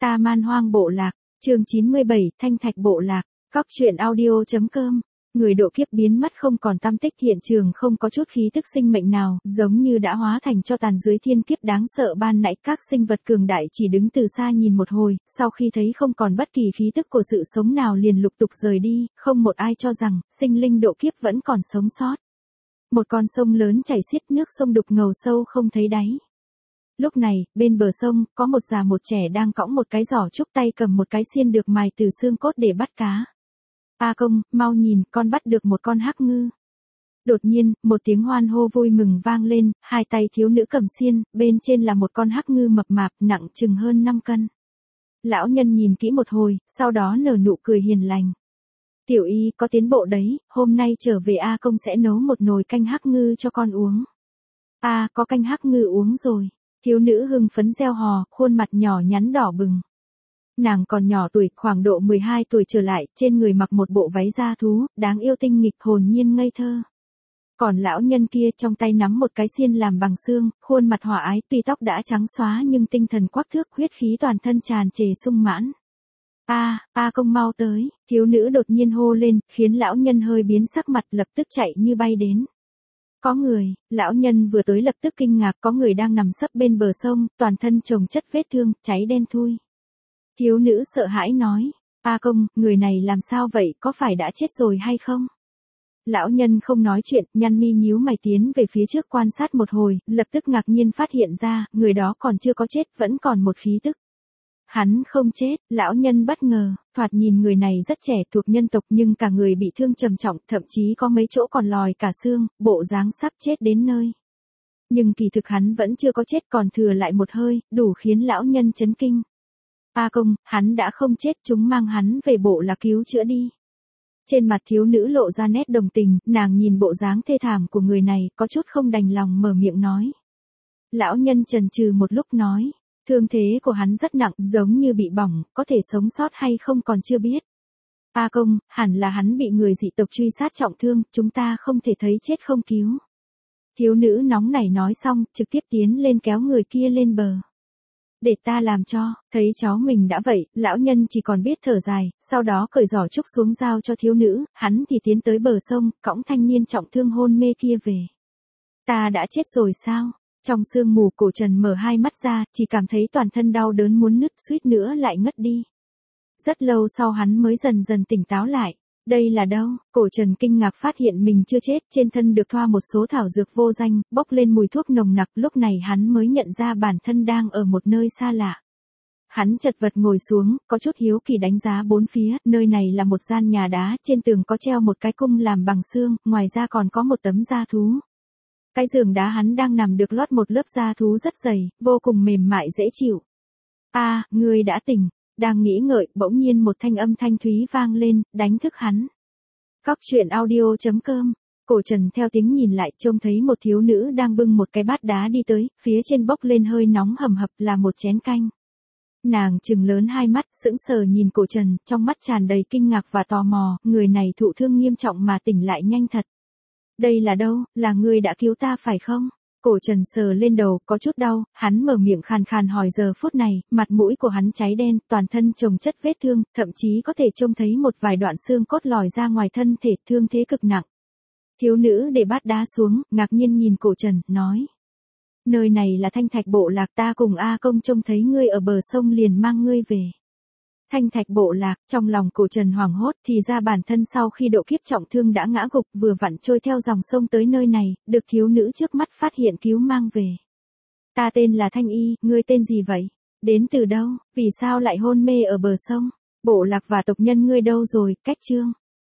Ta Man Hoang Bộ Lạc, chương 97, Thanh Thạch Bộ Lạc, Cóc truyện audio.com. Người độ kiếp biến mất không còn tăm tích, hiện trường không có chút khí tức sinh mệnh nào, giống như đã hóa thành cho tàn dưới thiên kiếp đáng sợ ban nãy. Các sinh vật cường đại chỉ đứng từ xa nhìn một hồi, sau khi thấy không còn bất kỳ khí tức của sự sống nào liền lục tục rời đi, không một ai cho rằng sinh linh độ kiếp vẫn còn sống sót. Một con sông lớn chảy xiết, nước sông đục ngầu sâu không thấy đáy. Lúc này, bên bờ sông, có một già một trẻ đang cõng một cái giỏ trúc, tay cầm một cái xiên được mài từ xương cốt để bắt cá. A Công, mau nhìn, con bắt được một con hắc ngư. Đột nhiên, một tiếng hoan hô vui mừng vang lên, hai tay thiếu nữ cầm xiên, bên trên là một con hắc ngư mập mạp, nặng chừng hơn 5 cân. Lão nhân nhìn kỹ một hồi, sau đó nở nụ cười hiền lành. Tiểu y có tiến bộ đấy, hôm nay trở về A Công sẽ nấu một nồi canh hắc ngư cho con uống. Có canh hắc ngư uống rồi. Thiếu nữ hưng phấn reo hò, khuôn mặt nhỏ nhắn đỏ bừng. Nàng còn nhỏ tuổi, khoảng độ 12 tuổi trở lại, trên người mặc một bộ váy da thú, đáng yêu tinh nghịch, hồn nhiên ngây thơ. Còn lão nhân kia trong tay nắm một cái xiên làm bằng xương, khuôn mặt hòa ái, tuy tóc đã trắng xóa nhưng tinh thần quắc thước, huyết khí toàn thân tràn trề sung mãn. A Công mau tới, thiếu nữ đột nhiên hô lên, khiến lão nhân hơi biến sắc mặt, lập tức chạy như bay đến. Có người, lão nhân vừa tới lập tức kinh ngạc, có người đang nằm sấp bên bờ sông, toàn thân chồng chất vết thương, cháy đen thui. Thiếu nữ sợ hãi nói, A Công, người này làm sao vậy, có phải đã chết rồi hay không? Lão nhân không nói chuyện, nhăn mi nhíu mày tiến về phía trước quan sát một hồi, lập tức ngạc nhiên phát hiện ra, người đó còn chưa có chết, vẫn còn một khí tức. Hắn không chết, lão nhân bất ngờ, thoạt nhìn người này rất trẻ, thuộc nhân tộc nhưng cả người bị thương trầm trọng, thậm chí có mấy chỗ còn lòi cả xương, bộ dáng sắp chết đến nơi. Nhưng kỳ thực hắn vẫn chưa có chết, còn thừa lại một hơi, đủ khiến lão nhân chấn kinh. A Công, hắn đã không chết, chúng mang hắn về Bộ Lạc cứu chữa đi. Trên mặt thiếu nữ lộ ra nét đồng tình, nàng nhìn bộ dáng thê thảm của người này, có chút không đành lòng mở miệng nói. Lão nhân chần chừ một lúc nói. Thương thế của hắn rất nặng, giống như bị bỏng, có thể sống sót hay không còn chưa biết. A Công, hẳn là hắn bị người dị tộc truy sát trọng thương, chúng ta không thể thấy chết không cứu. Thiếu nữ nóng nảy nói xong, trực tiếp tiến lên kéo người kia lên bờ. Để ta làm cho, thấy cháu mình đã vậy, lão nhân chỉ còn biết thở dài, sau đó cởi giỏ trúc xuống giao cho thiếu nữ, hắn thì tiến tới bờ sông, cõng thanh niên trọng thương hôn mê kia về. Ta đã chết rồi sao? Trong sương mù, Cổ Trần mở hai mắt ra, chỉ cảm thấy toàn thân đau đớn muốn nứt, suýt nữa lại ngất đi. Rất lâu sau hắn mới dần dần tỉnh táo lại. Đây là đâu? Cổ Trần kinh ngạc phát hiện mình chưa chết, trên thân được thoa một số thảo dược vô danh, bốc lên mùi thuốc nồng nặc, lúc này hắn mới nhận ra bản thân đang ở một nơi xa lạ. Hắn chật vật ngồi xuống, có chút hiếu kỳ đánh giá bốn phía, nơi này là một gian nhà đá, trên tường có treo một cái cung làm bằng xương, ngoài ra còn có một tấm da thú. Cái giường đá hắn đang nằm được lót một lớp da thú rất dày, vô cùng mềm mại dễ chịu. Ngươi đã tỉnh. Đang nghĩ ngợi, bỗng nhiên một thanh âm thanh thúy vang lên, đánh thức hắn. Cóc truyện audio.com. Cổ Trần theo tiếng nhìn lại, trông thấy một thiếu nữ đang bưng một cái bát đá đi tới, phía trên bốc lên hơi nóng hầm hập là một chén canh. Nàng trừng lớn hai mắt, sững sờ nhìn Cổ Trần, trong mắt tràn đầy kinh ngạc và tò mò, người này thụ thương nghiêm trọng mà tỉnh lại nhanh thật. Đây là đâu, là ngươi đã cứu ta phải không? Cổ Trần sờ lên đầu, có chút đau, hắn mở miệng khàn khàn hỏi. Giờ phút này, mặt mũi của hắn cháy đen, toàn thân chồng chất vết thương, thậm chí có thể trông thấy một vài đoạn xương cốt lòi ra ngoài thân thể, thương thế cực nặng. Thiếu nữ để bát đá xuống, ngạc nhiên nhìn Cổ Trần, nói. Nơi này là Thanh Thạch Bộ Lạc, ta cùng A Công trông thấy ngươi ở bờ sông liền mang ngươi về. Thanh Thạch Bộ Lạc, trong lòng Cổ Trần hoảng hốt, thì ra bản thân sau khi độ kiếp trọng thương đã ngã gục, vừa vặn trôi theo dòng sông tới nơi này, được thiếu nữ trước mắt phát hiện cứu mang về. Ta tên là Thanh Y, ngươi tên gì vậy? Đến từ đâu? Vì sao lại hôn mê ở bờ sông? Bộ lạc và tộc nhân ngươi đâu rồi? Cách chương.